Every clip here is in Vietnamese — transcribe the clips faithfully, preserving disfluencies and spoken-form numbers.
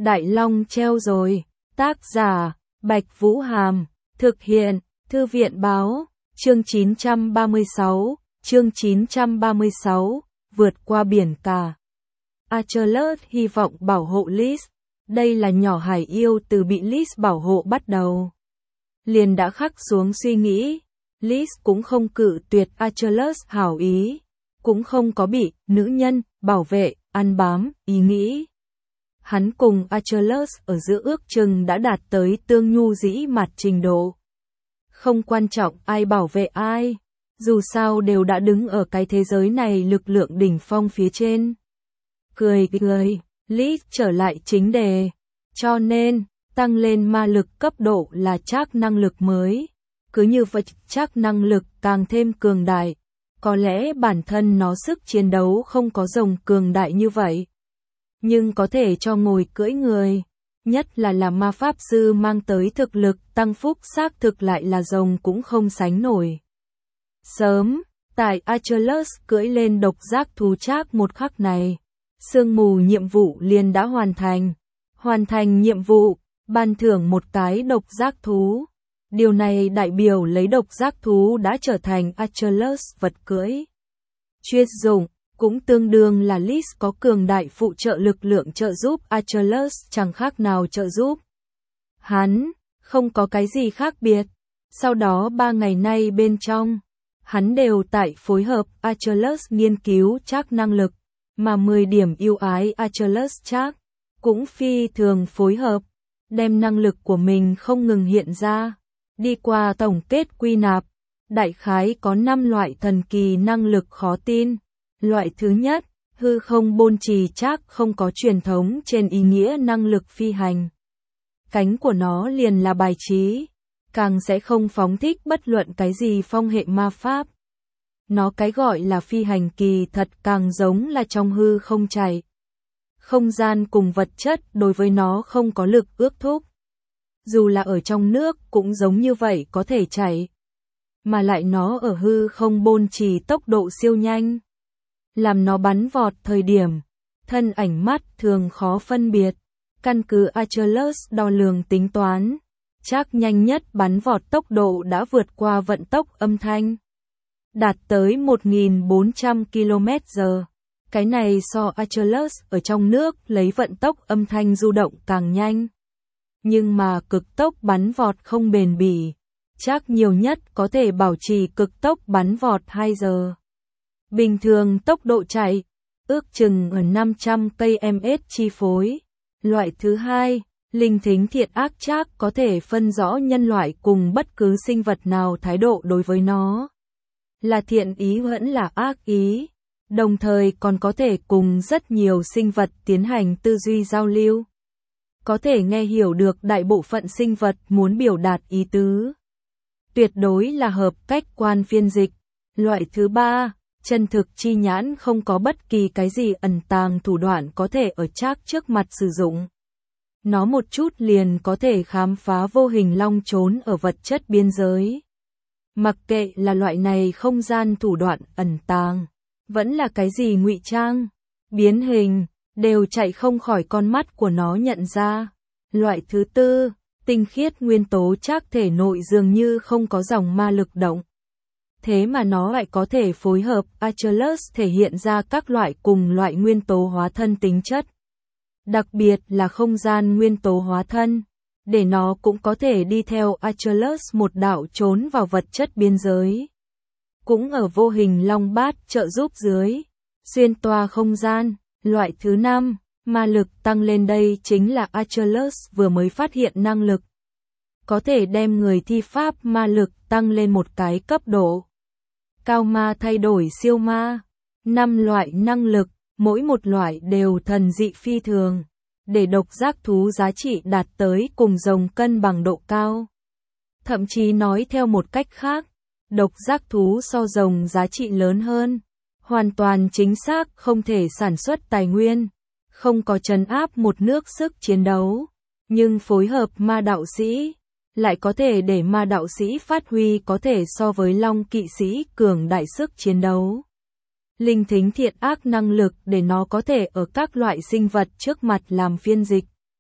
Đại Long treo rồi. Tác giả, Bạch Vũ Hàm. Thực hiện, Thư viện Báo. Chương chín trăm ba mươi sáu. Chương chín trăm ba mươi sáu. Vượt qua biển cả. Achilles hy vọng bảo hộ Liz. Đây là nhỏ hải yêu từ bị Liz bảo hộ bắt đầu. Liền đã khắc xuống suy nghĩ. Liz cũng không cự tuyệt Achilles hảo ý. Cũng không có bị nữ nhân, bảo vệ, ăn bám, ý nghĩ. Hắn cùng Achilles ở giữa ước chừng đã đạt tới tương nhu dĩ mặt trình độ. Không quan trọng ai bảo vệ ai. Dù sao đều đã đứng ở cái thế giới này lực lượng đỉnh phong phía trên. Cười cười, Liz trở lại chính đề. Cho nên, tăng lên ma lực cấp độ là chắc năng lực mới. Cứ như vậy chắc năng lực càng thêm cường đại. Có lẽ bản thân nó sức chiến đấu không có rồng cường đại như vậy. Nhưng có thể cho ngồi cưỡi người. Nhất là là ma pháp sư mang tới thực lực tăng phúc xác thực lại là rồng cũng không sánh nổi. Sớm, tại Achilles cưỡi lên độc giác thú trác một khắc này. Sương mù nhiệm vụ liền đã hoàn thành. Hoàn thành nhiệm vụ, ban thưởng một cái độc giác thú. Điều này đại biểu lấy độc giác thú đã trở thành Achilles vật cưỡi. Chuyên dụng, cũng tương đương là Liz có cường đại phụ trợ lực lượng trợ giúp Achilles chẳng khác nào trợ giúp. Hắn, không có cái gì khác biệt. Sau đó ba ngày nay bên trong, hắn đều tại phối hợp Achilles nghiên cứu chắc năng lực, mà mười điểm yêu ái Achilles chắc, cũng phi thường phối hợp, đem năng lực của mình không ngừng hiện ra. Đi qua tổng kết quy nạp, đại khái có năm loại thần kỳ năng lực khó tin. Loại thứ nhất, hư không bôn trì chắc không có truyền thống trên ý nghĩa năng lực phi hành. Cánh của nó liền là bài trí, càng sẽ không phóng thích bất luận cái gì phong hệ ma pháp. Nó cái gọi là phi hành kỳ thật càng giống là trong hư không chạy. Không gian cùng vật chất đối với nó không có lực ước thúc. Dù là ở trong nước cũng giống như vậy có thể chạy. Mà lại nó ở hư không bôn trì tốc độ siêu nhanh. Làm nó bắn vọt thời điểm, thân ảnh mắt thường khó phân biệt. Căn cứ Achilles đo lường tính toán, chắc nhanh nhất bắn vọt tốc độ đã vượt qua vận tốc âm thanh. Đạt tới một nghìn bốn trăm ki lô mét giờ. Cái này so Achilles ở trong nước lấy vận tốc âm thanh du động càng nhanh. Nhưng mà cực tốc bắn vọt không bền bỉ. Chắc nhiều nhất có thể bảo trì cực tốc bắn vọt hai giờ. Bình thường tốc độ chạy, ước chừng ở năm trăm ki lô mét chi phối. Loại thứ hai, linh thính thiện ác chắc có thể phân rõ nhân loại cùng bất cứ sinh vật nào thái độ đối với nó. Là thiện ý vẫn là ác ý. Đồng thời còn có thể cùng rất nhiều sinh vật tiến hành tư duy giao lưu. Có thể nghe hiểu được đại bộ phận sinh vật muốn biểu đạt ý tứ. Tuyệt đối là hợp cách quan phiên dịch. Loại thứ ba, chân thực chi nhãn không có bất kỳ cái gì ẩn tàng thủ đoạn có thể ở chắc trước mặt sử dụng. Nó một chút liền có thể khám phá vô hình long trốn ở vật chất biên giới. Mặc kệ là loại này không gian thủ đoạn ẩn tàng, vẫn là cái gì ngụy trang, biến hình, đều chạy không khỏi con mắt của nó nhận ra. Loại thứ tư, tinh khiết nguyên tố chắc thể nội dường như không có dòng ma lực động. Thế mà nó lại có thể phối hợp Achilles thể hiện ra các loại cùng loại nguyên tố hóa thân tính chất. Đặc biệt là không gian nguyên tố hóa thân, để nó cũng có thể đi theo Achilles một đạo trốn vào vật chất biên giới. Cũng ở vô hình long bát trợ giúp dưới, xuyên toa không gian. Loại thứ năm, ma lực tăng lên đây chính là Achilles vừa mới phát hiện năng lực. Có thể đem người thi pháp ma lực tăng lên một cái cấp độ. Cao ma thay đổi siêu ma. Năm loại năng lực, mỗi một loại đều thần dị phi thường. Để độc giác thú giá trị đạt tới cùng rồng cân bằng độ cao. Thậm chí nói theo một cách khác, độc giác thú so rồng giá trị lớn hơn. Hoàn toàn chính xác không thể sản xuất tài nguyên, không có trấn áp một nước sức chiến đấu, nhưng phối hợp ma đạo sĩ, lại có thể để ma đạo sĩ phát huy có thể so với long kỵ sĩ cường đại sức chiến đấu. Linh thính thiện ác năng lực để nó có thể ở các loại sinh vật trước mặt làm phiên dịch.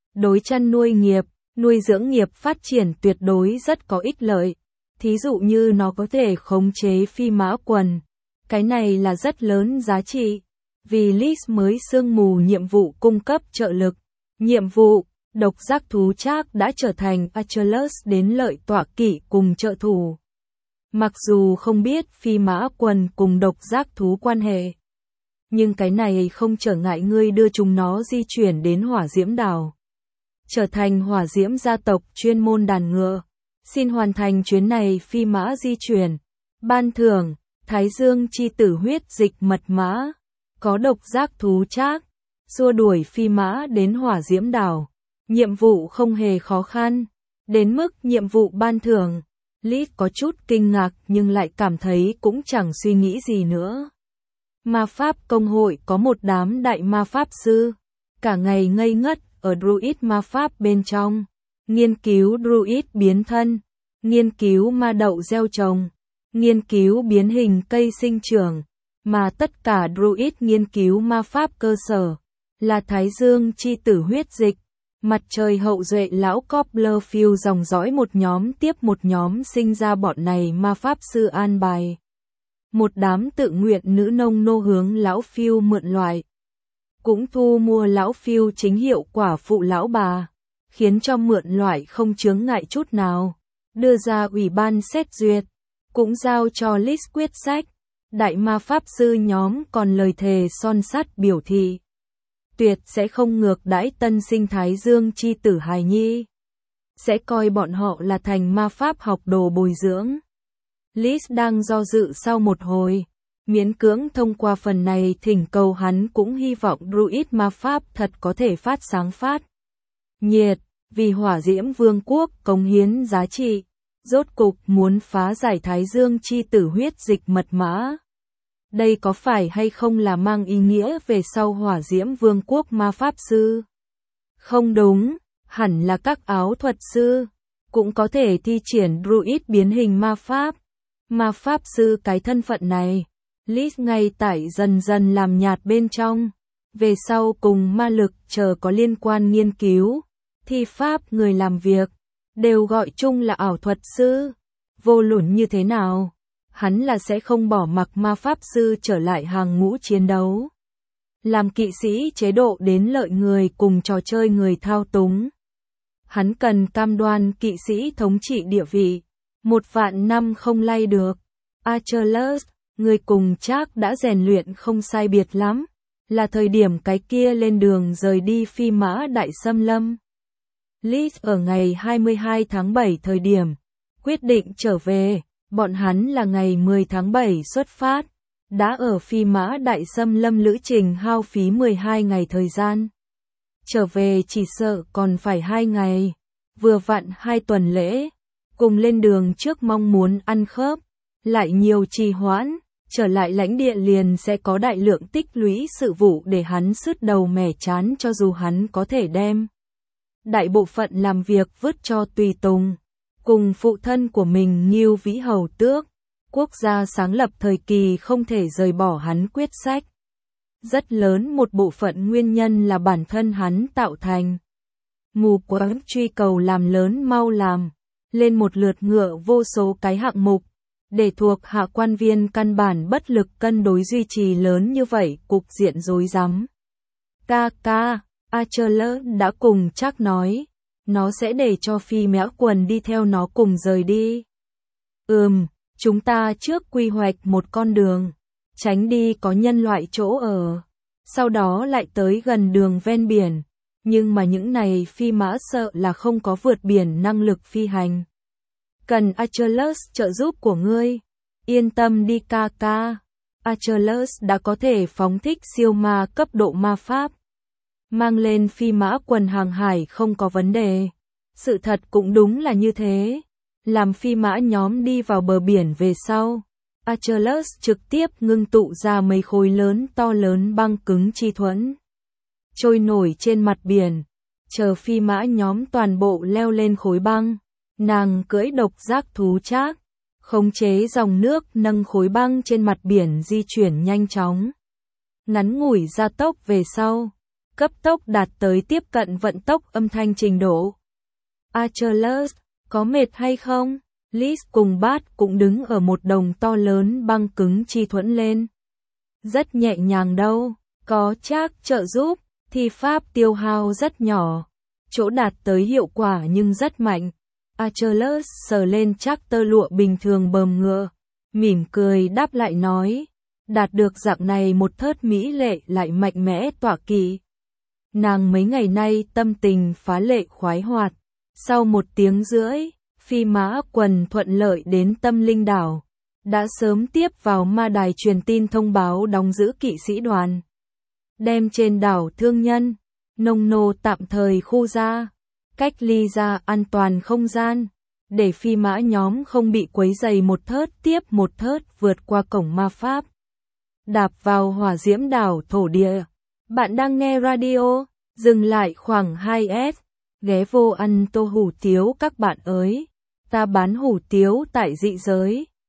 đối chăn nuôi nghiệp, nuôi dưỡng nghiệp phát triển tuyệt đối rất có ích lợi. Thí dụ như nó có thể khống chế phi mã quần. Cái này là rất lớn giá trị. Vì Liz mới sương mù nhiệm vụ cung cấp trợ lực. Nhiệm vụ, độc giác thú Trác đã trở thành Achilles đến lợi tọa kỵ cùng trợ thủ. Mặc dù không biết phi mã quần cùng độc giác thú quan hệ. Nhưng cái này không trở ngại ngươi đưa chúng nó di chuyển đến hỏa diễm đảo. Trở thành hỏa diễm gia tộc chuyên môn đàn ngựa. Xin hoàn thành chuyến này phi mã di chuyển. Ban thưởng, Thái Dương chi tử huyết dịch mật mã. Có độc giác thú Trác. Xua đuổi phi mã đến hỏa diễm đảo. Nhiệm vụ không hề khó khăn. Đến mức nhiệm vụ ban thưởng. Liz có chút kinh ngạc nhưng lại cảm thấy cũng chẳng suy nghĩ gì nữa. Ma pháp công hội có một đám đại ma pháp sư. Cả ngày ngây ngất ở druid ma pháp bên trong. Nghiên cứu druid biến thân. Nghiên cứu ma đậu gieo trồng. Nghiên cứu biến hình cây sinh trưởng. Mà tất cả druid nghiên cứu ma pháp cơ sở. Là Thái Dương chi tử huyết dịch. Mặt trời hậu duệ lão Copperfield dòng dõi một nhóm tiếp một nhóm sinh ra bọn này ma pháp sư an bài. Một đám tự nguyện nữ nông nô hướng lão Phiêu mượn loại. Cũng thu mua lão Phiêu chính hiệu quả phụ lão bà. Khiến cho mượn loại không chướng ngại chút nào. Đưa ra ủy ban xét duyệt. Cũng giao cho Liz quyết sách. Đại ma pháp sư nhóm còn lời thề son sắt biểu thị. Tuyệt sẽ không ngược đãi tân sinh Thái Dương chi tử hài nhi. Sẽ coi bọn họ là thành ma pháp học đồ bồi dưỡng. Liz đang do dự sau một hồi. Miễn cưỡng thông qua phần này thỉnh cầu hắn cũng hy vọng druid ma pháp thật có thể phát sáng phát. Nhiệt, vì hỏa diễm vương quốc cống hiến giá trị. Rốt cục muốn phá giải Thái Dương chi tử huyết dịch mật mã. Đây có phải hay không là mang ý nghĩa về sau hỏa diễm vương quốc ma pháp sư? Không đúng, hẳn là các áo thuật sư. Cũng có thể thi triển druid biến hình ma pháp. Ma pháp sư cái thân phận này. Liz ngay tại dần dần làm nhạt bên trong. Về sau cùng ma lực chờ có liên quan nghiên cứu. Thi pháp người làm việc. Đều gọi chung là ảo thuật sư. Vô luận như thế nào? Hắn là sẽ không bỏ mặc ma pháp sư trở lại hàng ngũ chiến đấu. Làm kỵ sĩ chế độ đến lợi người cùng trò chơi người thao túng. Hắn cần cam đoan kỵ sĩ thống trị địa vị. Một vạn năm không lay được. Achilles, người cùng Trác đã rèn luyện không sai biệt lắm. Là thời điểm cái kia lên đường rời đi phi mã đại xâm lâm. Liz ở ngày hai mươi hai tháng bảy thời điểm. Quyết định trở về. Bọn hắn là ngày mười tháng bảy xuất phát, đã ở phi mã đại xâm lâm lữ trình hao phí mười hai ngày thời gian. Trở về chỉ sợ còn phải hai ngày, vừa vặn hai tuần lễ, cùng lên đường trước mong muốn ăn khớp, lại nhiều trì hoãn, trở lại lãnh địa liền sẽ có đại lượng tích lũy sự vụ để hắn sứt đầu mẻ chán cho dù hắn có thể đem. Đại bộ phận làm việc vứt cho tùy tùng. Cùng phụ thân của mình Ngưu Vĩ Hầu Tước, quốc gia sáng lập thời kỳ không thể rời bỏ hắn quyết sách. Rất lớn một bộ phận nguyên nhân là bản thân hắn tạo thành. Mù quáng truy cầu làm lớn mau làm, lên một lượt ngựa vô số cái hạng mục, để thuộc hạ quan viên căn bản bất lực cân đối duy trì lớn như vậy cục diện rối rắm. Ca ca, Achilles đã cùng Trác nói. Nó sẽ để cho phi mã quần đi theo nó cùng rời đi. Ừm, chúng ta trước quy hoạch một con đường, tránh đi có nhân loại chỗ ở, sau đó lại tới gần đường ven biển. Nhưng mà những này phi mã sợ là không có vượt biển năng lực phi hành. Cần Achilles trợ giúp của ngươi. Yên tâm đi ca ca. Achilles đã có thể phóng thích siêu ma cấp độ ma pháp. Mang lên phi mã quần hàng hải không có vấn đề. Sự thật cũng đúng là như thế. Làm phi mã nhóm đi vào bờ biển về sau. Achilles trực tiếp ngưng tụ ra mấy khối lớn to lớn băng cứng chi thuẫn. Trôi nổi trên mặt biển. Chờ phi mã nhóm toàn bộ leo lên khối băng. Nàng cưỡi độc giác thú Trác. Khống chế dòng nước nâng khối băng trên mặt biển di chuyển nhanh chóng. Ngắn ngủi gia tốc về sau. cấp tốc đạt tới tiếp cận vận tốc âm thanh trình độ. Achilles, có mệt hay không? Liz cùng Bart cũng đứng ở một đồng to lớn băng cứng chi thuẫn lên. Rất nhẹ nhàng đâu, có Trác trợ giúp, thì pháp tiêu hao rất nhỏ, chỗ đạt tới hiệu quả nhưng rất mạnh. Achilles sờ lên Trác tơ lụa bình thường bờm ngựa, mỉm cười đáp lại nói, đạt được dạng này một thớt mỹ lệ lại mạnh mẽ tọa kỵ. Nàng mấy ngày nay tâm tình phá lệ khoái hoạt, sau một tiếng rưỡi, phi mã quần thuận lợi đến Tâm Linh đảo, đã sớm tiếp vào ma đài truyền tin thông báo đóng giữ kỵ sĩ đoàn. Đem trên đảo thương nhân, nông nô tạm thời khu ra, cách ly ra an toàn không gian, để phi mã nhóm không bị quấy dày một thớt tiếp một thớt vượt qua cổng ma pháp. Đạp vào hỏa diễm đảo thổ địa. Bạn đang nghe radio, dừng lại khoảng hai S, ghé vô ăn tô hủ tiếu các bạn ơi. Ta bán hủ tiếu tại dị giới.